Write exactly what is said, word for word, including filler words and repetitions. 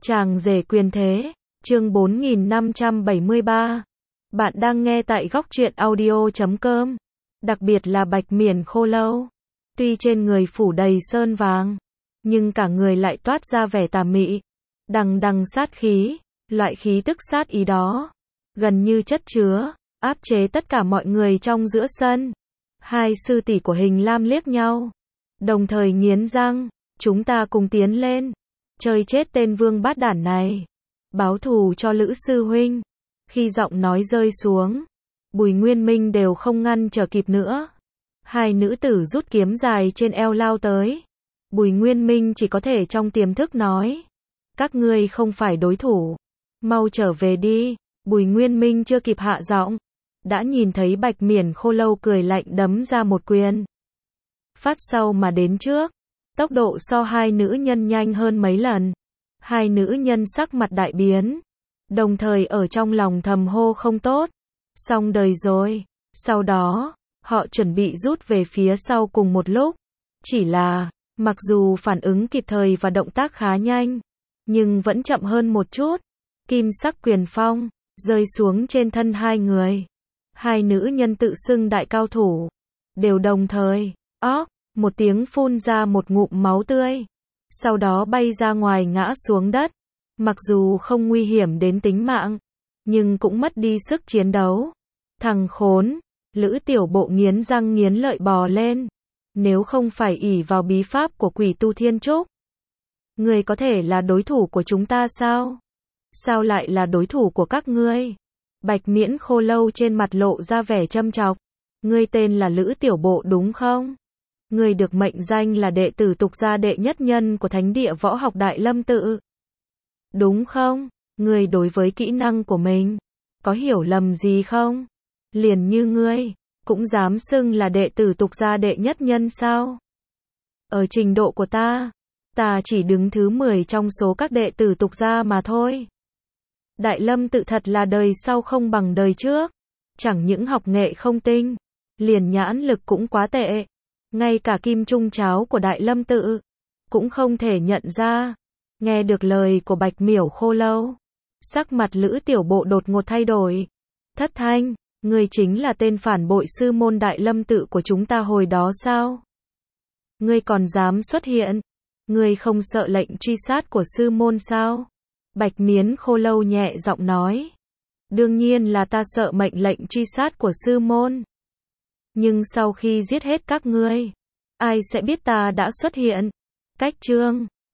Chàng rể quyền thế, chương bốn nghìn năm trăm bảy mươi ba. Bạn đang nghe tại góc truyện audio chấm com. Đặc biệt là Bạch Miển Khô Lâu. Tuy trên người phủ đầy sơn vàng, nhưng cả người lại toát ra vẻ tà mị, đằng đằng sát khí, loại khí tức sát ý đó, gần như chất chứa, áp chế tất cả mọi người trong giữa sân. Hai sư tỷ của Hình Lam liếc nhau, đồng thời nghiến răng, chúng ta cùng tiến lên, chơi chết tên vương bát đản này, báo thù cho Lữ sư huynh. Khi giọng nói rơi xuống, Bùi Nguyên Minh đều không ngăn trở kịp nữa. Hai nữ tử rút kiếm dài trên eo lao tới. Bùi Nguyên Minh chỉ có thể trong tiềm thức nói, các ngươi không phải đối thủ, mau trở về đi. Bùi Nguyên Minh chưa kịp hạ giọng, đã nhìn thấy Bạch Miển Khô Lâu cười lạnh đấm ra một quyền. Phát sau mà đến trước, tốc độ so hai nữ nhân nhanh hơn mấy lần. Hai nữ nhân sắc mặt đại biến, đồng thời ở trong lòng thầm hô không tốt, xong đời rồi. Sau đó, họ chuẩn bị rút về phía sau cùng một lúc. Chỉ là, mặc dù phản ứng kịp thời và động tác khá nhanh, nhưng vẫn chậm hơn một chút. Kim sắc quyền phong rơi xuống trên thân hai người. Hai nữ nhân tự xưng đại cao thủ, đều đồng thời, óc, một tiếng phun ra một ngụm máu tươi, sau đó bay ra ngoài ngã xuống đất. Mặc dù không nguy hiểm đến tính mạng, nhưng cũng mất đi sức chiến đấu. Thằng khốn, Lữ Tiểu Bộ nghiến răng nghiến lợi bò lên. Nếu không phải ỷ vào bí pháp của Quỷ Tu Thiên Trúc, ngươi có thể là đối thủ của chúng ta sao? Sao lại là đối thủ của các ngươi? Bạch Miễn Khô Lâu trên mặt lộ ra vẻ châm chọc. Ngươi tên là Lữ Tiểu Bộ đúng không? Ngươi được mệnh danh là đệ tử tục gia đệ nhất nhân của Thánh địa Võ học Đại Lâm Tự, đúng không? Ngươi đối với kỹ năng của mình có hiểu lầm gì không? Liền như ngươi, cũng dám xưng là đệ tử tục gia đệ nhất nhân sao? Ở trình độ của ta, ta chỉ đứng thứ mười trong số các đệ tử tục gia mà thôi. Đại Lâm Tự thật là đời sau không bằng đời trước. Chẳng những học nghệ không tinh, liền nhãn lực cũng quá tệ. Ngay cả kim trung cháo của Đại Lâm Tự cũng không thể nhận ra. Nghe được lời của Bạch Miểu Khô Lâu, sắc mặt Lữ Tiểu Bộ đột ngột thay đổi. Thất Thanh, ngươi chính là tên phản bội sư môn Đại Lâm Tự của chúng ta hồi đó sao? Ngươi còn dám xuất hiện? Ngươi không sợ lệnh truy sát của sư môn sao? Bạch Miến Khô Lâu nhẹ giọng nói. Đương nhiên là ta sợ mệnh lệnh truy sát của sư môn. Nhưng sau khi giết hết các ngươi, ai sẽ biết ta đã xuất hiện? Cách chương